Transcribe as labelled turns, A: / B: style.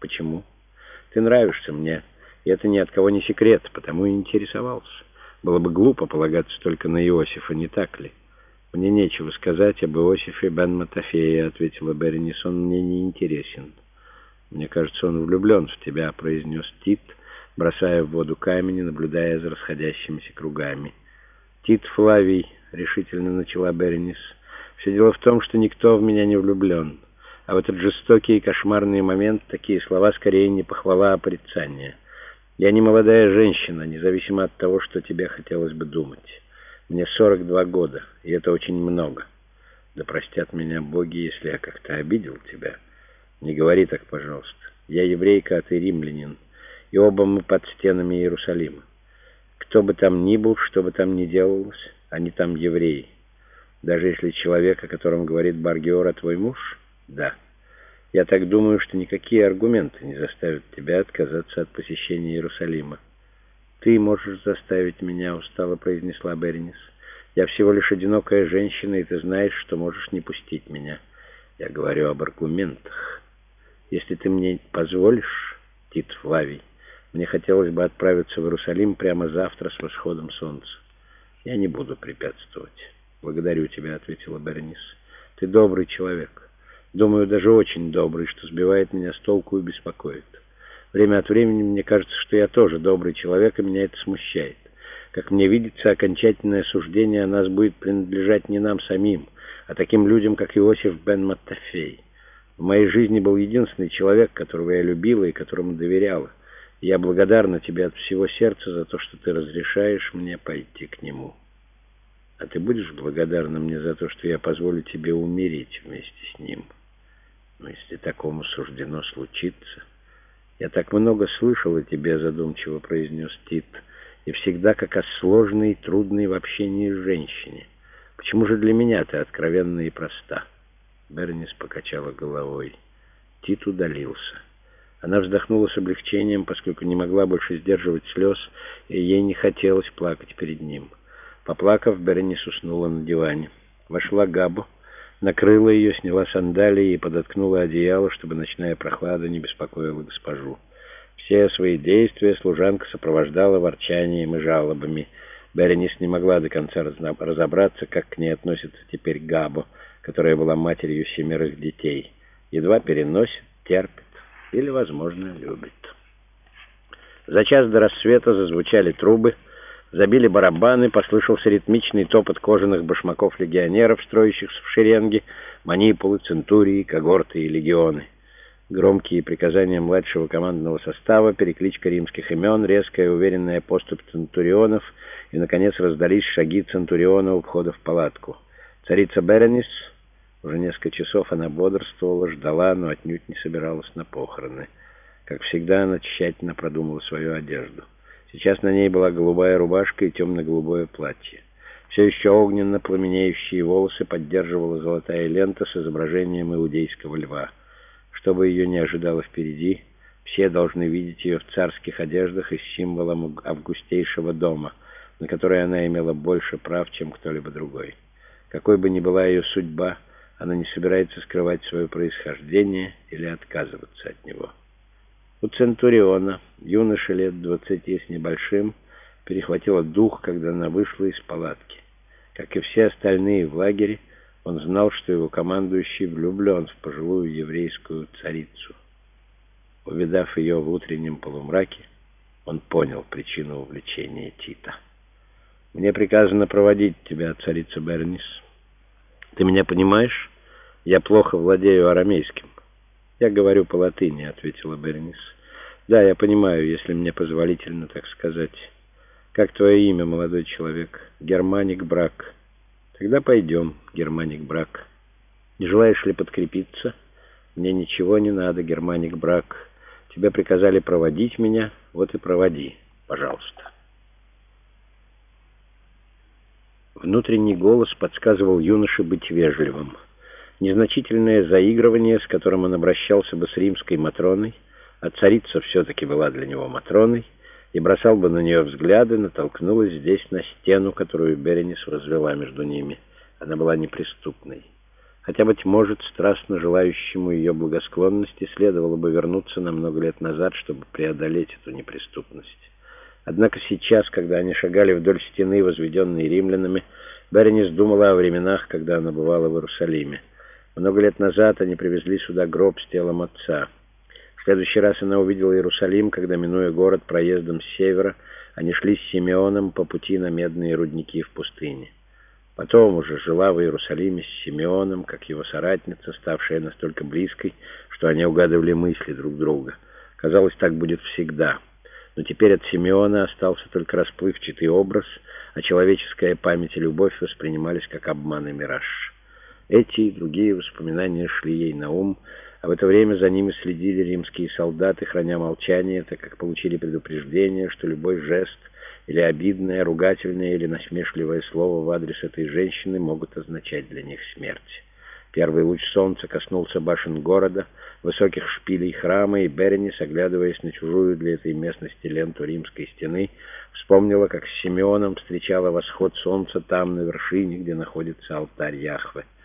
A: Почему? Ты нравишься мне, и это ни от кого не секрет, потому и интересовался. Было бы глупо полагаться только на Иосифа, не так ли? Мне нечего сказать об Иосифе бен Матофее, ответила Беренис. Он мне не интересен. Мне кажется, он влюблен в тебя, произнес Тит, бросая в воду камень и наблюдая за расходящимися кругами. Тит Флавий, решительно начала Беренис, все дело в том, что никто в меня не влюблен. А в этот жестокий и кошмарный момент такие слова скорее не похвала, а порицание. Я не молодая женщина, независимо от того, что тебе хотелось бы думать. Мне 42 года, и это очень много. Да простят меня боги, если я как-то обидел тебя. Не говори так, пожалуйста. Я еврейка, а ты римлянин, и оба мы под стенами Иерусалима. Кто бы там ни был, что бы там ни делалось, они там евреи. Даже если человек, о котором говорит Бар-Геора, твой муж... Да. Я так думаю, что никакие аргументы не заставят тебя отказаться от посещения Иерусалима. Ты можешь заставить меня, устало произнесла Беренис. Я всего лишь одинокая женщина, и ты знаешь, что можешь не пустить меня. Я говорю об аргументах. Если ты мне позволишь, Тит Флавий, мне хотелось бы отправиться в Иерусалим прямо завтра с восходом солнца. Я не буду препятствовать. Благодарю тебя, ответила Беренис. Ты добрый человек. Думаю, даже очень добрый, что сбивает меня с толку и беспокоит. Время от времени мне кажется, что я тоже добрый человек, и меня это смущает. Как мне видится, окончательное суждение о нас будет принадлежать не нам самим, а таким людям, как Иосиф бен Матофей. В моей жизни был единственный человек, которого я любила и которому доверяла. И я благодарна тебе от всего сердца за то, что ты разрешаешь мне пойти к нему. А ты будешь благодарна мне за то, что я позволю тебе умереть вместе с ним? Но если такому суждено случиться... Я так много слышал о тебе, задумчиво произнес Тит, и всегда как о сложной и трудной в общении женщине. Почему же для меня ты откровенна и проста? Бернис покачала головой. Тит удалился. Она вздохнула с облегчением, поскольку не могла больше сдерживать слез, и ей не хотелось плакать перед ним. Поплакав, Бернис уснула на диване. Вошла Габо, накрыла ее, сняла сандалии и подоткнула одеяло, чтобы ночная прохлада не беспокоила госпожу. Все свои действия служанка сопровождала ворчанием и жалобами. Беренис не могла до конца разобраться, как к ней относится теперь Габо, которая была матерью 7 детей. Едва переносит, терпит или, возможно, любит. За час до рассвета зазвучали трубы, забили барабаны, послышался ритмичный топот кожаных башмаков легионеров, строящихся в шеренги, манипулы, центурии, когорты и легионы. Громкие приказания младшего командного состава, перекличка римских имен, резкая уверенная поступь центурионов, и, наконец, раздались шаги центуриона у входа в палатку. Царица Беренис, уже несколько часов она бодрствовала, ждала, но отнюдь не собиралась на похороны. Как всегда, она тщательно продумала свою одежду. Сейчас на ней была голубая рубашка и темно-голубое платье. Все еще огненно пламенеющие волосы поддерживала золотая лента с изображением иудейского льва. Что бы ее ни ожидало впереди, все должны видеть ее в царских одеждах и с символом августейшего дома, на который она имела больше прав, чем кто-либо другой. Какой бы ни была ее судьба, она не собирается скрывать свое происхождение или отказываться от него. У центуриона, юноша лет 20 с небольшим, перехватило дух, когда она вышла из палатки. Как и все остальные в лагере, он знал, что его командующий влюблен в пожилую еврейскую царицу. Увидав ее в утреннем полумраке, он понял причину увлечения Тита. «Мне приказано проводить тебя, царица Бернис. Ты меня понимаешь? Я плохо владею арамейским». «Я говорю по-латыни», — ответила Бернис. «Да, я понимаю, если мне позволительно так сказать. Как твое имя, молодой человек?» «Германик Брак». «Тогда пойдем, Германик Брак. Не желаешь ли подкрепиться?» «Мне ничего не надо, Германик Брак. Тебе приказали проводить меня, вот и проводи, пожалуйста». Внутренний голос подсказывал юноше быть вежливым. Незначительное заигрывание, с которым он обращался бы с римской Матроной, а царица все-таки была для него Матроной, и бросал бы на нее взгляды, натолкнулась здесь на стену, которую Беренис возвела между ними. Она была неприступной. Хотя, быть может, страстно желающему ее благосклонности следовало бы вернуться на много лет назад, чтобы преодолеть эту неприступность. Однако сейчас, когда они шагали вдоль стены, возведенной римлянами, Беренис думала о временах, когда она бывала в Иерусалиме. Много лет назад они привезли сюда гроб с телом отца. В следующий раз она увидела Иерусалим, когда, минуя город проездом с севера, они шли с Симеоном по пути на медные рудники в пустыне. Потом уже жила в Иерусалиме с Симеоном, как его соратница, ставшая настолько близкой, что они угадывали мысли друг друга. Казалось, так будет всегда. Но теперь от Симеона остался только расплывчатый образ, а человеческая память и любовь воспринимались как обман и мираж. Эти и другие воспоминания шли ей на ум, а в это время за ними следили римские солдаты, храня молчание, так как получили предупреждение, что любой жест или обидное, ругательное или насмешливое слово в адрес этой женщины могут означать для них смерть. Первый луч солнца коснулся башен города, высоких шпилей храма, и Беренис, оглядываясь на чужую для этой местности ленту римской стены, вспомнила, как с Симеоном встречала восход солнца там, на вершине, где находится алтарь Яхве.